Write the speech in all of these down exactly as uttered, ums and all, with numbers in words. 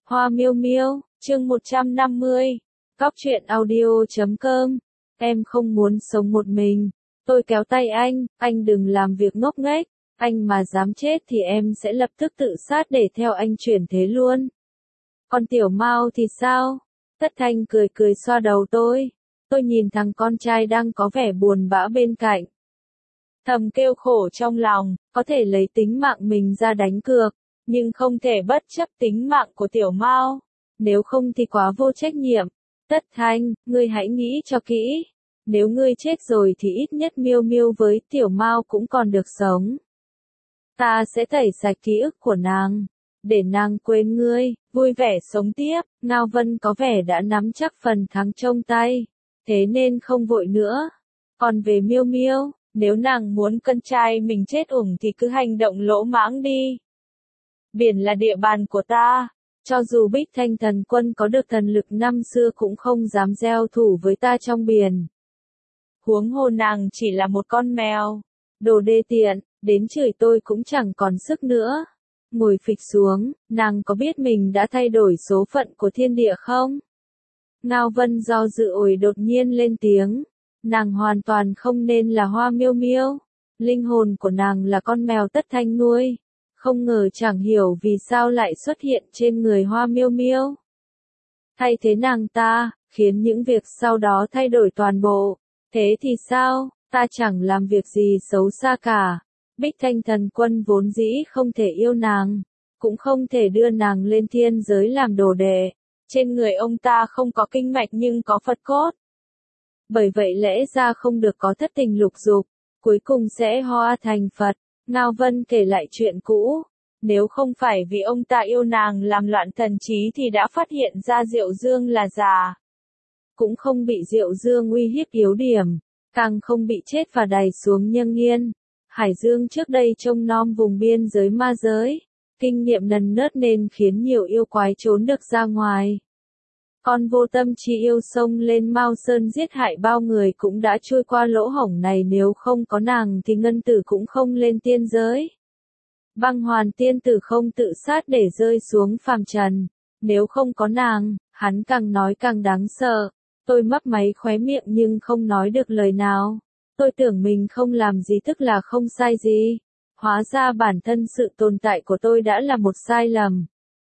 Hoa miêu miêu, chương một trăm năm mươi. Cóc truyện audio chấm com. Em không muốn sống một mình. Tôi kéo tay anh, anh đừng làm việc ngốc nghếch. Anh mà dám chết thì em sẽ lập tức tự sát để theo anh chuyển thế luôn. Còn tiểu Mao thì sao? Tất Thanh cười cười xoa đầu tôi. Tôi nhìn thằng con trai đang có vẻ buồn bã bên cạnh. Thầm kêu khổ trong lòng, có thể lấy tính mạng mình ra đánh cược, nhưng không thể bất chấp tính mạng của tiểu Mao. Nếu không thì quá vô trách nhiệm. Tất Thanh, ngươi hãy nghĩ cho kỹ. Nếu ngươi chết rồi thì ít nhất Miêu Miêu với tiểu Mao cũng còn được sống. Ta sẽ tẩy sạch ký ức của nàng, để nàng quên ngươi, vui vẻ sống tiếp. Ngao Vân có vẻ đã nắm chắc phần thắng trong tay, thế nên không vội nữa. Còn về Miêu Miêu, nếu nàng muốn con trai mình chết uổng thì cứ hành động lỗ mãng đi. Biển là địa bàn của ta, cho dù Bích Thanh thần quân có được thần lực năm xưa cũng không dám gieo thủ với ta trong biển. Huống hồ nàng chỉ là một con mèo, đồ đê tiện, đến chửi tôi cũng chẳng còn sức nữa. Ngồi phịch xuống, nàng có biết mình đã thay đổi số phận của thiên địa không? Ngao Vân do dự ổi đột nhiên lên tiếng. Nàng hoàn toàn không nên là Hoa Miêu Miêu. Linh hồn của nàng là con mèo Tất Thanh nuôi. Không ngờ chẳng hiểu vì sao lại xuất hiện trên người Hoa Miêu Miêu. Thay thế nàng ta, khiến những việc sau đó thay đổi toàn bộ. Thế thì sao, ta chẳng làm việc gì xấu xa cả. Bích Thanh thần quân vốn dĩ không thể yêu nàng, cũng không thể đưa nàng lên thiên giới làm đồ đệ. Trên người ông ta không có kinh mạch nhưng có Phật cốt. Bởi vậy lẽ ra không được có thất tình lục dục, cuối cùng sẽ hóa thành Phật. Ngao Vân kể lại chuyện cũ. Nếu không phải vì ông ta yêu nàng làm loạn thần trí thì đã phát hiện ra Diệu Dương là già. Cũng không bị Diệu Dương uy hiếp yếu điểm, càng không bị chết và đày xuống nhân nghiên. Hải Dương trước đây trông nom vùng biên giới ma giới, kinh nghiệm nần nớt nên khiến nhiều yêu quái trốn được ra ngoài. Con vô tâm chi yêu xông lên Mao Sơn giết hại bao người cũng đã trôi qua lỗ hổng này, nếu không có nàng thì Ngân Tử cũng không lên tiên giới. Băng Hoàn tiên tử không tự sát để rơi xuống phàm trần, nếu không có nàng, hắn càng nói càng đáng sợ. Tôi mấp máy khóe miệng nhưng không nói được lời nào. Tôi tưởng mình không làm gì tức là không sai gì. Hóa ra bản thân sự tồn tại của tôi đã là một sai lầm.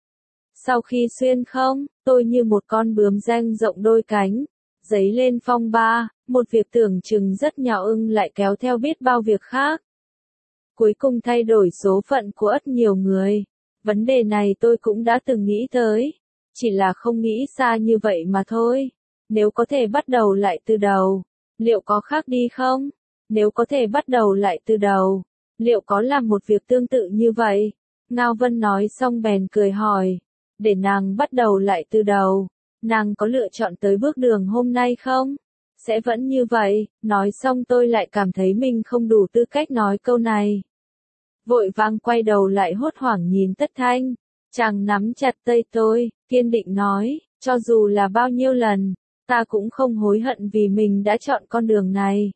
Sau khi xuyên không, tôi như một con bướm dang rộng đôi cánh, dấy lên phong ba, một việc tưởng chừng rất nhỏ ưng lại kéo theo biết bao việc khác. Cuối cùng thay đổi số phận của rất nhiều người. Vấn đề này tôi cũng đã từng nghĩ tới, chỉ là không nghĩ xa như vậy mà thôi. Nếu có thể bắt đầu lại từ đầu, liệu có khác đi không? Nếu có thể bắt đầu lại từ đầu, liệu có làm một việc tương tự như vậy? Ngao Vân nói xong bèn cười hỏi. Để nàng bắt đầu lại từ đầu, nàng có lựa chọn tới bước đường hôm nay không? Sẽ vẫn như vậy. Nói xong tôi lại cảm thấy mình không đủ tư cách nói câu này. Vội vàng quay đầu lại hốt hoảng nhìn Tất Thanh. Chàng nắm chặt tay tôi, kiên định nói, cho dù là bao nhiêu lần, ta cũng không hối hận vì mình đã chọn con đường này.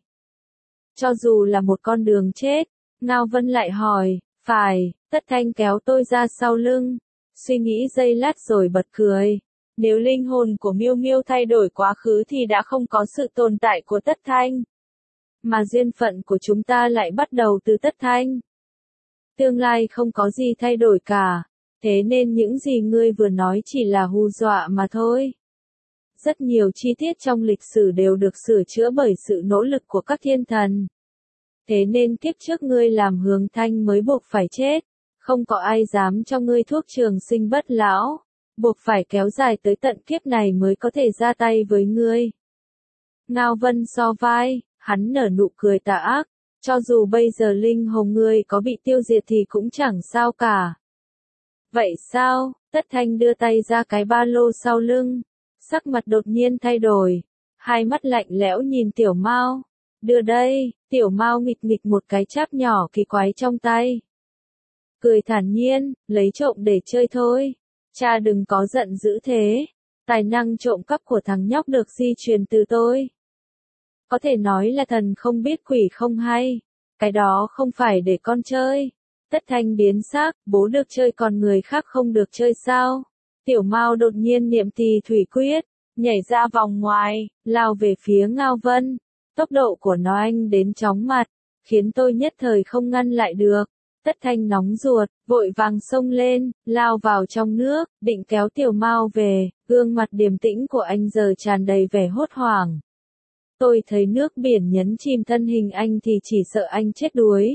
Cho dù là một con đường chết. Ngao Vân lại hỏi, phải. Tất Thanh kéo tôi ra sau lưng, suy nghĩ giây lát rồi bật cười. Nếu linh hồn của Miêu Miêu thay đổi quá khứ thì đã không có sự tồn tại của Tất Thanh. Mà duyên phận của chúng ta lại bắt đầu từ Tất Thanh. Tương lai không có gì thay đổi cả. Thế nên những gì ngươi vừa nói chỉ là hù dọa mà thôi. Rất nhiều chi tiết trong lịch sử đều được sửa chữa bởi sự nỗ lực của các thiên thần. Thế nên kiếp trước ngươi làm Hướng Thanh mới buộc phải chết. Không có ai dám cho ngươi thuốc trường sinh bất lão, buộc phải kéo dài tới tận kiếp này mới có thể ra tay với ngươi. Ngao Vân so vai, hắn nở nụ cười tà ác, cho dù bây giờ linh hồn ngươi có bị tiêu diệt thì cũng chẳng sao cả. Vậy sao? Tất Thanh đưa tay ra cái ba lô sau lưng, sắc mặt đột nhiên thay đổi, hai mắt lạnh lẽo nhìn Tiểu Mao. Đưa đây. Tiểu Mao nghịch nghịch một cái cháp nhỏ kỳ quái trong tay. Cười thản nhiên, lấy trộm để chơi thôi. Cha đừng có giận dữ thế. Tài năng trộm cắp của thằng nhóc được di truyền từ tôi. Có thể nói là thần không biết quỷ không hay. Cái đó không phải để con chơi. Tất Thanh biến sắc, bố được chơi còn người khác không được chơi sao? Tiểu Mao đột nhiên niệm tỳ thủy quyết, nhảy ra vòng ngoài, lao về phía Ngao Vân. Tốc độ của nó anh đến chóng mặt, khiến tôi nhất thời không ngăn lại được. Tất Thanh nóng ruột, vội vàng xông lên, lao vào trong nước, định kéo Tiểu Mao về, gương mặt điềm tĩnh của anh giờ tràn đầy vẻ hốt hoảng. Tôi thấy nước biển nhấn chìm thân hình anh thì chỉ sợ anh chết đuối.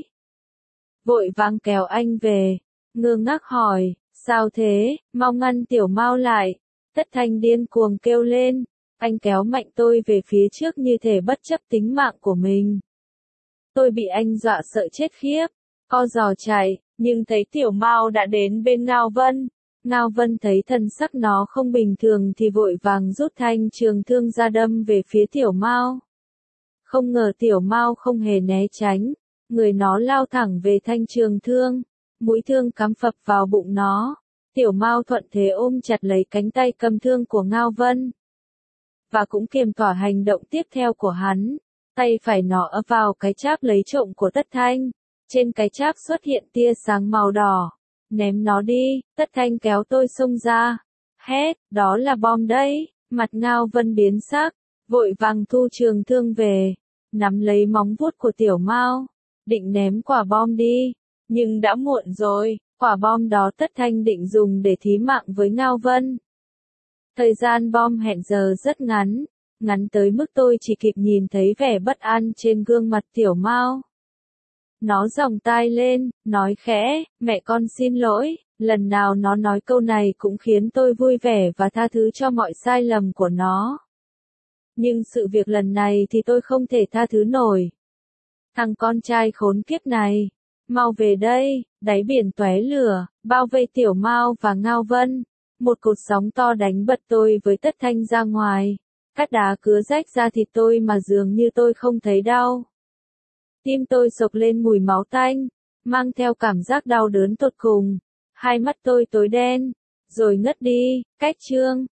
Vội vàng kéo anh về, ngơ ngác hỏi, sao thế, mau ngăn Tiểu Mao lại. Tất Thanh điên cuồng kêu lên, anh kéo mạnh tôi về phía trước như thể bất chấp tính mạng của mình. Tôi bị anh dọa sợ chết khiếp, co giò chạy, nhưng thấy Tiểu Mao đã đến bên Ngao Vân. Ngao Vân thấy thần sắc nó không bình thường thì vội vàng rút thanh trường thương ra đâm về phía Tiểu Mao. Không ngờ Tiểu Mao không hề né tránh, người nó lao thẳng về thanh trường thương, mũi thương cắm phập vào bụng nó. Tiểu Mao thuận thế ôm chặt lấy cánh tay cầm thương của Ngao Vân, và cũng kiềm tỏa hành động tiếp theo của hắn. Tay phải nó ập vào cái cháp lấy trộm của Tất Thanh, trên cái cháp xuất hiện tia sáng màu đỏ. Ném nó đi, Tất Thanh kéo tôi xông ra. Hét, đó là bom đấy. Mặt Ngao Vân biến sắc, vội vàng thu trường thương về, nắm lấy móng vuốt của Tiểu Mao, định ném quả bom đi, nhưng đã muộn rồi. Quả bom đó Tất Thanh định dùng để thí mạng với Ngao Vân. Thời gian bom hẹn giờ rất ngắn, ngắn tới mức tôi chỉ kịp nhìn thấy vẻ bất an trên gương mặt Tiểu Mao. Nó giòng tai lên, nói khẽ, mẹ con xin lỗi. Lần nào nó nói câu này cũng khiến tôi vui vẻ và tha thứ cho mọi sai lầm của nó. Nhưng sự việc lần này thì tôi không thể tha thứ nổi. Thằng con trai khốn kiếp này, mau về đây. Đáy biển tóe lửa, bao vây Tiểu Mao và Ngao Vân. Một cột sóng to đánh bật tôi với Tất Thanh ra ngoài. Cát đá cứa rách ra thịt tôi mà dường như tôi không thấy đau. Tim tôi sộc lên mùi máu tanh, mang theo cảm giác đau đớn tột cùng. Hai mắt tôi tối đen, rồi ngất đi. Cách chương